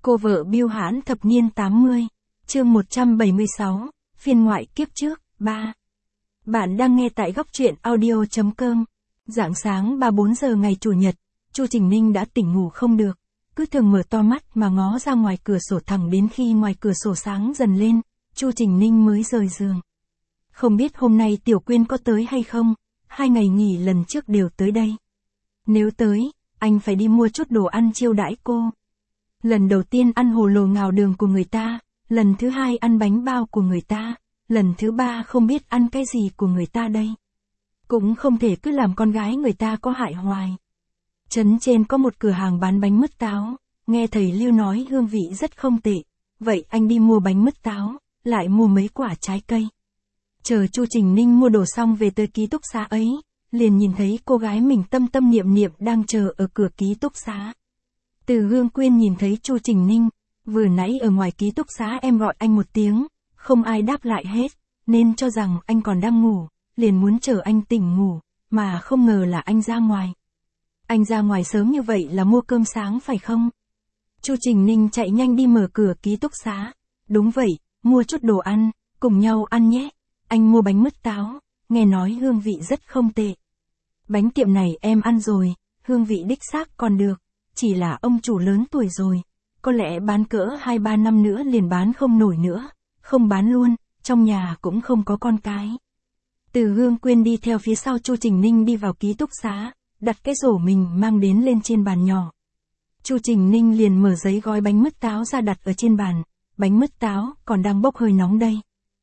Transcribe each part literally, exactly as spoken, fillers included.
Cô vợ biêu hãn thập niên tám mươi, chương một trăm bảy mươi sáu, phiên ngoại kiếp trước, ba. Bạn đang nghe tại góc truyện audio chấm com. Rạng sáng ba bốn giờ ngày Chủ nhật, Chu Trình Ninh đã tỉnh ngủ không được, cứ thường mở to mắt mà ngó ra ngoài cửa sổ thẳng đến khi ngoài cửa sổ sáng dần lên, Chu Trình Ninh mới rời giường. Không biết hôm nay Tiểu Quyên có tới hay không, hai ngày nghỉ lần trước đều tới đây. Nếu tới, anh phải đi mua chút đồ ăn chiêu đãi cô. Lần đầu tiên ăn hồ lô ngào đường của người ta, lần thứ hai ăn bánh bao của người ta, lần thứ ba không biết ăn cái gì của người ta đây. Cũng không thể cứ làm con gái người ta có hại hoài. Trấn trên có một cửa hàng bán bánh mứt táo, nghe thầy Lưu nói hương vị rất không tệ, vậy anh đi mua bánh mứt táo, lại mua mấy quả trái cây. Chờ Chu Trình Ninh mua đồ xong về tới ký túc xá ấy, liền nhìn thấy cô gái mình tâm tâm niệm niệm đang chờ ở cửa ký túc xá. Từ Hương Quyên nhìn thấy Chu Trình Ninh, vừa nãy ở ngoài ký túc xá em gọi anh một tiếng, không ai đáp lại hết, nên cho rằng anh còn đang ngủ, liền muốn chờ anh tỉnh ngủ, mà không ngờ là anh ra ngoài. Anh ra ngoài sớm như vậy là mua cơm sáng phải không? Chu Trình Ninh chạy nhanh đi mở cửa ký túc xá. Đúng vậy, mua chút đồ ăn, cùng nhau ăn nhé. Anh mua bánh mứt táo, nghe nói hương vị rất không tệ. Bánh tiệm này em ăn rồi, hương vị đích xác còn được, chỉ là ông chủ lớn tuổi rồi, có lẽ bán cỡ hai ba năm nữa liền bán không nổi nữa, không bán luôn, trong nhà cũng không có con cái. Từ Hương Quyên đi theo phía sau Chu Trình Ninh đi vào ký túc xá, đặt cái rổ mình mang đến lên trên bàn nhỏ. Chu Trình Ninh liền mở giấy gói bánh mứt táo ra đặt ở trên bàn, bánh mứt táo còn đang bốc hơi nóng đây.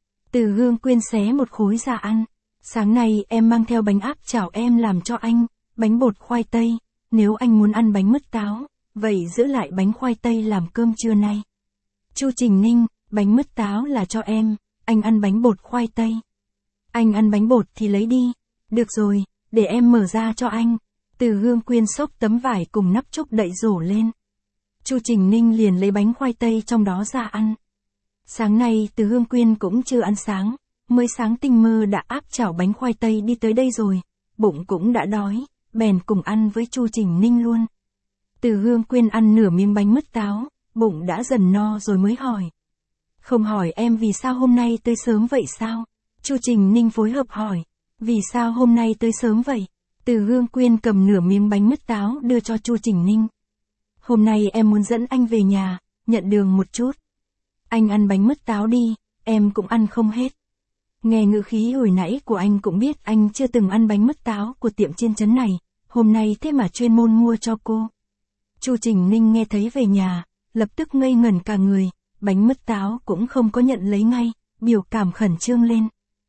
Từ Hương Quyên xé một khối ra ăn. Sáng nay em mang theo bánh áp chảo em làm cho anh, bánh bột khoai tây, nếu anh muốn ăn bánh mứt táo, vậy giữ lại bánh khoai tây làm cơm trưa nay. Chu Trình Ninh, bánh mứt táo là cho em, anh ăn bánh bột khoai tây. Anh ăn bánh bột thì lấy đi. Được rồi, để em mở ra cho anh. Từ Hương Quyên xốc tấm vải cùng nắp trúc đậy rổ lên. Chu Trình Ninh liền lấy bánh khoai tây trong đó ra ăn. Sáng nay Từ Hương Quyên cũng chưa ăn sáng, mới sáng tinh mơ đã áp chảo bánh khoai tây đi tới đây rồi, bụng cũng đã đói, bèn cùng ăn với Chu Trình Ninh luôn. Từ Hương Quyên ăn nửa miếng bánh mứt táo, bụng đã dần no rồi mới hỏi. Không hỏi em vì sao hôm nay tới sớm vậy sao? Chu Trình Ninh phối hợp hỏi. Vì sao hôm nay tới sớm vậy? Từ Hương Quyên cầm nửa miếng bánh mứt táo đưa cho Chu Trình Ninh. Hôm nay em muốn dẫn anh về nhà, nhận đường một chút. Anh ăn bánh mứt táo đi, em cũng ăn không hết. Nghe ngữ khí hồi nãy của anh cũng biết anh chưa từng ăn bánh mứt táo của tiệm trên trấn này, hôm nay thế mà chuyên môn mua cho cô. Chu Trình Ninh nghe thấy về nhà, lập tức ngây ngẩn cả người, bánh mứt táo cũng không có nhận lấy ngay, biểu cảm khẩn trương lên.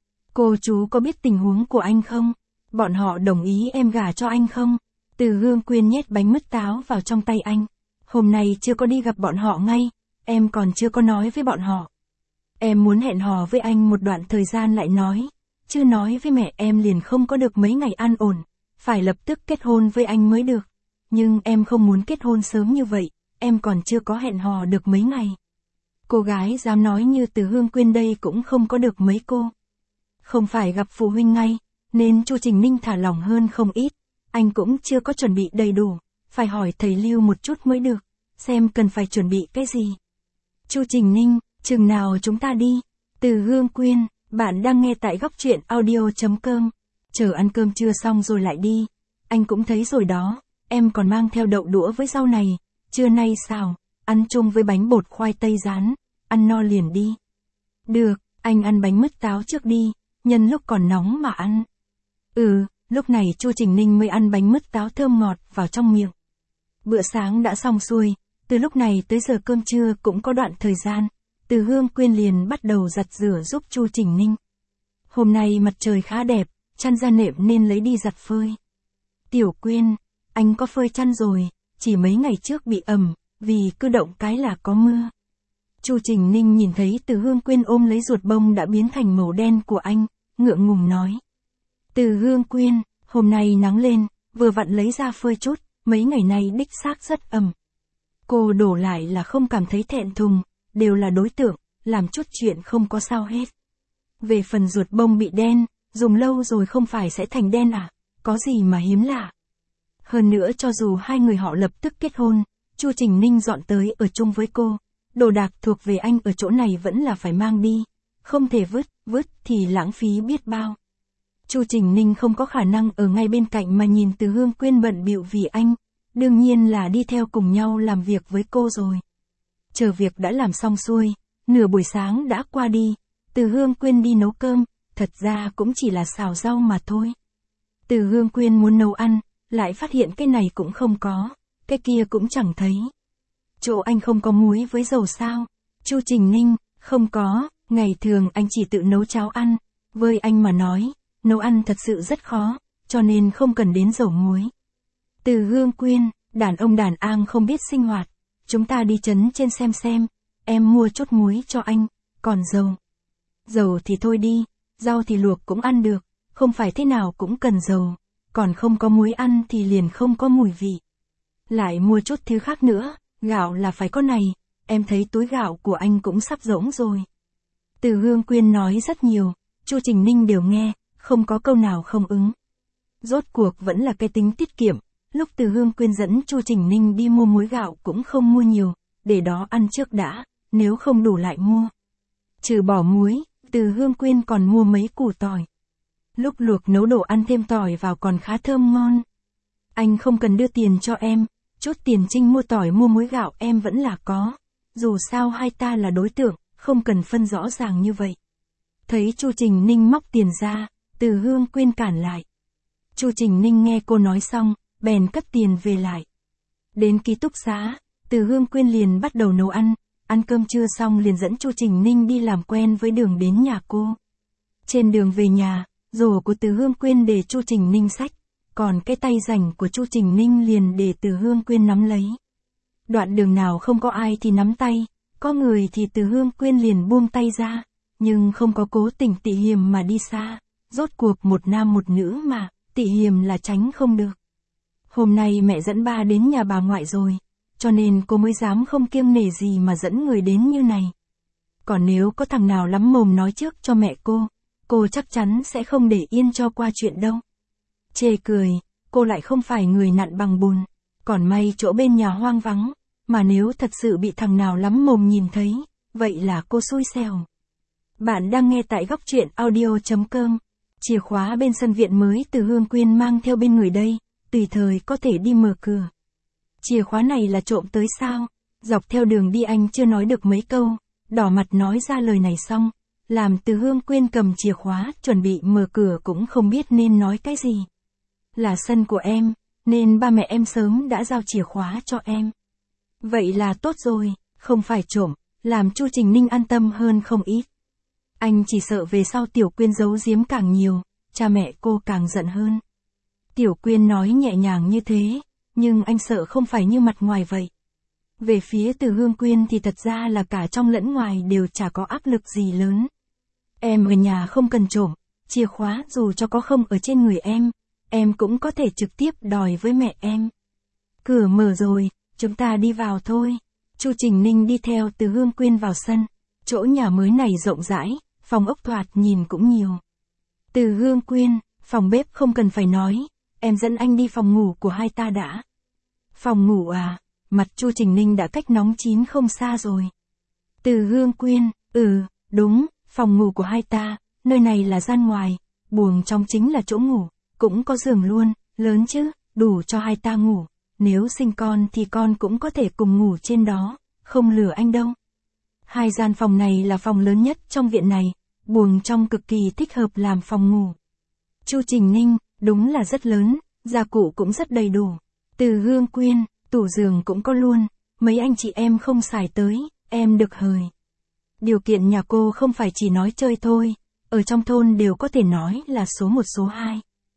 Cô chú có biết tình huống của anh không? Bọn họ đồng ý em gả cho anh không? Từ Hương Quyên nhét bánh mứt táo vào trong tay anh. Hôm nay chưa có đi gặp bọn họ ngay, em còn chưa có nói với bọn họ. Em muốn hẹn hò với anh một đoạn thời gian lại nói, chưa nói với mẹ em liền không có được mấy ngày an ổn, phải lập tức kết hôn với anh mới được. Nhưng em không muốn kết hôn sớm như vậy, em còn chưa có hẹn hò được mấy ngày. Cô gái dám nói như Từ Hương Quyên đây cũng không có được mấy cô. Không phải gặp phụ huynh ngay, nên Chu Trình Ninh thả lỏng hơn không ít, anh cũng chưa có chuẩn bị đầy đủ, phải hỏi thầy Lưu một chút mới được, xem cần phải chuẩn bị cái gì. Chu Trình Ninh, chừng nào chúng ta đi? Từ Hương Quyên, bạn đang nghe tại góc truyện audio chấm com. Chờ ăn cơm trưa xong rồi lại đi. Anh cũng thấy rồi đó, em còn mang theo đậu đũa với rau này, trưa nay xào, ăn chung với bánh bột khoai tây rán, ăn no liền đi. Được, anh ăn bánh mứt táo trước đi, nhân lúc còn nóng mà ăn. Ừ, lúc này Chu Trình Ninh mới ăn bánh mứt táo thơm ngọt vào trong miệng. Bữa sáng đã xong xuôi, từ lúc này tới giờ cơm trưa cũng có đoạn thời gian. Từ Hương Quyên liền bắt đầu giặt rửa giúp Chu Trình Ninh. Hôm nay mặt trời khá đẹp, chăn da nệm nên lấy đi giặt phơi. Tiểu Quyên, anh có phơi chăn rồi, chỉ mấy ngày trước bị ẩm, vì cứ động cái là có mưa. Chu Trình Ninh nhìn thấy Từ Hương Quyên ôm lấy ruột bông đã biến thành màu đen của anh, ngượng ngùng nói. Từ Hương Quyên, hôm nay nắng lên, vừa vặn lấy ra phơi chút, mấy ngày nay đích xác rất ẩm. Cô đổ lại là không cảm thấy thẹn thùng, đều là đối tượng, làm chút chuyện không có sao hết. Về phần ruột bông bị đen, dùng lâu rồi không phải sẽ thành đen à, có gì mà hiếm lạ. Hơn nữa cho dù hai người họ lập tức kết hôn, Chu Trình Ninh dọn tới ở chung với cô. Đồ đạc thuộc về anh ở chỗ này vẫn là phải mang đi. Không thể vứt, vứt thì lãng phí biết bao. Chu Trình Ninh không có khả năng ở ngay bên cạnh mà nhìn Từ Hương Quyên bận bịu vì anh. Đương nhiên là đi theo cùng nhau làm việc với cô rồi. Chờ việc đã làm xong xuôi, nửa buổi sáng đã qua đi. Từ Hương Quyên đi nấu cơm, thật ra cũng chỉ là xào rau mà thôi. Từ Hương Quyên muốn nấu ăn, lại phát hiện cái này cũng không có, cái kia cũng chẳng thấy. Chỗ anh không có muối với dầu sao? Chu Trình Ninh, không có, ngày thường anh chỉ tự nấu cháo ăn. Với anh mà nói, nấu ăn thật sự rất khó, cho nên không cần đến dầu muối. Từ Hương Quyên, đàn ông đàn an không biết sinh hoạt. Chúng ta đi trấn trên xem xem, em mua chút muối cho anh, còn dầu. Dầu thì thôi đi, rau thì luộc cũng ăn được, không phải thế nào cũng cần dầu, còn không có muối ăn thì liền không có mùi vị. Lại mua chút thứ khác nữa, gạo là phải có này, em thấy túi gạo của anh cũng sắp rỗng rồi. Từ Hương Quyên nói rất nhiều, Chu Trình Ninh đều nghe, không có câu nào không ứng. Rốt cuộc vẫn là cái tính tiết kiệm, lúc Từ Hương Quyên dẫn Chu Trình Ninh đi mua muối gạo cũng không mua nhiều, để đó ăn trước đã, nếu không đủ lại mua. Trừ bỏ muối, Từ Hương Quyên còn mua mấy củ tỏi. Lúc luộc nấu đồ ăn thêm tỏi vào còn khá thơm ngon. Anh không cần đưa tiền cho em, chút tiền trinh mua tỏi mua muối gạo em vẫn là có. Dù sao hai ta là đối tượng, không cần phân rõ ràng như vậy. Thấy Chu Trình Ninh móc tiền ra, Từ Hương Quyên cản lại. Chu Trình Ninh nghe cô nói xong, bèn cất tiền về lại. Đến ký túc xá, Từ Hương Quyên liền bắt đầu nấu ăn, ăn cơm trưa xong liền dẫn Chu Trình Ninh đi làm quen với Đường đến nhà cô. Trên đường về nhà, rổ của Từ Hương Quyên để Chu Trình Ninh xách, còn cái tay rảnh của Chu Trình Ninh liền để Từ Hương Quyên nắm lấy. Đoạn đường nào không có ai thì nắm tay, có người thì Từ Hương Quyên liền buông tay ra, nhưng không có cố tình tỉ hiềm mà đi xa, rốt cuộc một nam một nữ mà, tỉ hiềm là tránh không được. Hôm nay mẹ dẫn ba đến nhà bà ngoại rồi, cho nên cô mới dám không kiêng nể gì mà dẫn người đến như này. Còn nếu có thằng nào lắm mồm nói trước cho mẹ cô, cô chắc chắn sẽ không để yên cho qua chuyện đâu. Chê cười, cô lại không phải người nặn bằng bùn, còn may chỗ bên nhà hoang vắng, mà nếu thật sự bị thằng nào lắm mồm nhìn thấy, vậy là cô xui xẻo. Bạn đang nghe tại góc truyện audio chấm com. Chìa khóa bên sân viện mới Từ Hương Quyên mang theo bên người đây, tùy thời có thể đi mở cửa. Chìa khóa này là trộm tới sao? Dọc theo đường đi anh chưa nói được mấy câu, đỏ mặt nói ra lời này xong, làm Từ Hương Quyên cầm chìa khóa chuẩn bị mở cửa cũng không biết nên nói cái gì. Là sân của em, nên ba mẹ em sớm đã giao chìa khóa cho em. Vậy là tốt rồi, không phải trộm, làm Chu Trình Ninh an tâm hơn không ít. Anh chỉ sợ về sau Tiểu Quyên giấu giếm càng nhiều, cha mẹ cô càng giận hơn. Tiểu Quyên nói nhẹ nhàng như thế, nhưng anh sợ không phải như mặt ngoài vậy. Về phía Từ Hương Quyên thì thật ra là cả trong lẫn ngoài đều chả có áp lực gì lớn. Em ở nhà không cần trộm, chìa khóa dù cho có không ở trên người em, em cũng có thể trực tiếp đòi với mẹ em. Cửa mở rồi, chúng ta đi vào thôi. Chu Trình Ninh đi theo Từ Hương Quyên vào sân. Chỗ nhà mới này rộng rãi, phòng ốc thoạt nhìn cũng nhiều. Từ Hương Quyên, phòng bếp không cần phải nói, em dẫn anh đi phòng ngủ của hai ta đã. Phòng ngủ à? Mặt Chu Trình Ninh đã cách nóng chín không xa rồi. Từ Hương Quyên, ừ, đúng, phòng ngủ của hai ta, nơi này là gian ngoài, buồng trong chính là chỗ ngủ, cũng có giường luôn, lớn chứ, đủ cho hai ta ngủ, nếu sinh con thì con cũng có thể cùng ngủ trên đó, không lừa anh đâu. Hai gian phòng này là phòng lớn nhất trong viện này, buồng trong cực kỳ thích hợp làm phòng ngủ. Chu Trình Ninh, đúng là rất lớn, gia cụ cũng rất đầy đủ. Từ Hương Quyên, tủ giường cũng có luôn, mấy anh chị em không xài tới, em được hời. Điều kiện nhà cô không phải chỉ nói chơi thôi, ở trong thôn đều có thể nói là số một số hai.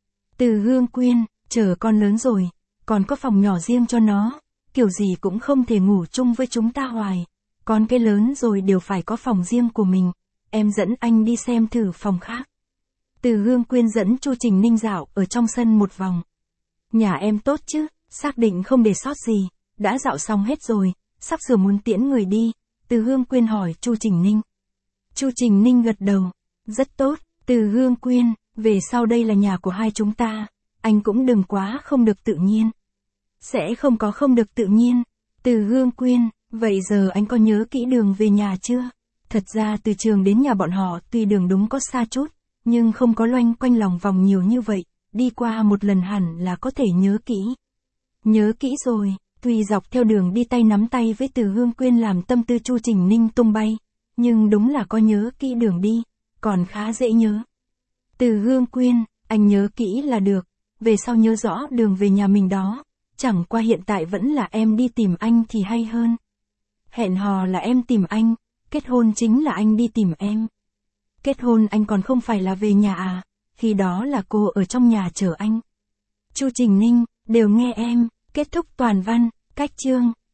Từ Hương Quyên, chờ con lớn rồi, còn có phòng nhỏ riêng cho nó, kiểu gì cũng không thể ngủ chung với chúng ta hoài. Con cái lớn rồi đều phải có phòng riêng của mình, em dẫn anh đi xem thử phòng khác. Từ Hương Quyên dẫn Chu Trình Ninh dạo ở trong sân một vòng. Nhà em tốt chứ, xác định không để sót gì, đã dạo xong hết rồi, sắp sửa muốn tiễn người đi. Từ Hương Quyên hỏi Chu Trình Ninh. Chu Trình Ninh gật đầu, rất tốt. Từ Hương Quyên, về sau đây là nhà của hai chúng ta, anh cũng đừng quá không được tự nhiên. Sẽ không có không được tự nhiên. Từ Hương Quyên, vậy giờ anh có nhớ kỹ đường về nhà chưa? Thật ra từ trường đến nhà bọn họ tuy đường đúng có xa chút, nhưng không có loanh quanh lòng vòng nhiều như vậy, đi qua một lần hẳn là có thể nhớ kỹ. Nhớ kỹ rồi, tuy dọc theo đường đi tay nắm tay với Từ Hương Quyên làm tâm tư Chu Trình Ninh tung bay, nhưng đúng là có nhớ kỹ đường đi, còn khá dễ nhớ. Từ Hương Quyên, anh nhớ kỹ là được, về sau nhớ rõ đường về nhà mình đó, chẳng qua hiện tại vẫn là em đi tìm anh thì hay hơn. Hẹn hò là em tìm anh, kết hôn chính là anh đi tìm em. Kết hôn anh còn không phải là về nhà à, khi đó là cô ở trong nhà chờ anh. Chu Trình Ninh, đều nghe em, kết thúc toàn văn, cách chương.